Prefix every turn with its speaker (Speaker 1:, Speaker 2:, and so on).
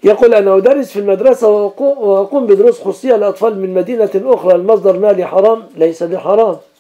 Speaker 1: يقول أنا أدرس في المدرسة وأقوم بدروس خصوصية لأطفال من مدينة أخرى، المصدر مالي حرام؟ ليس بحرام.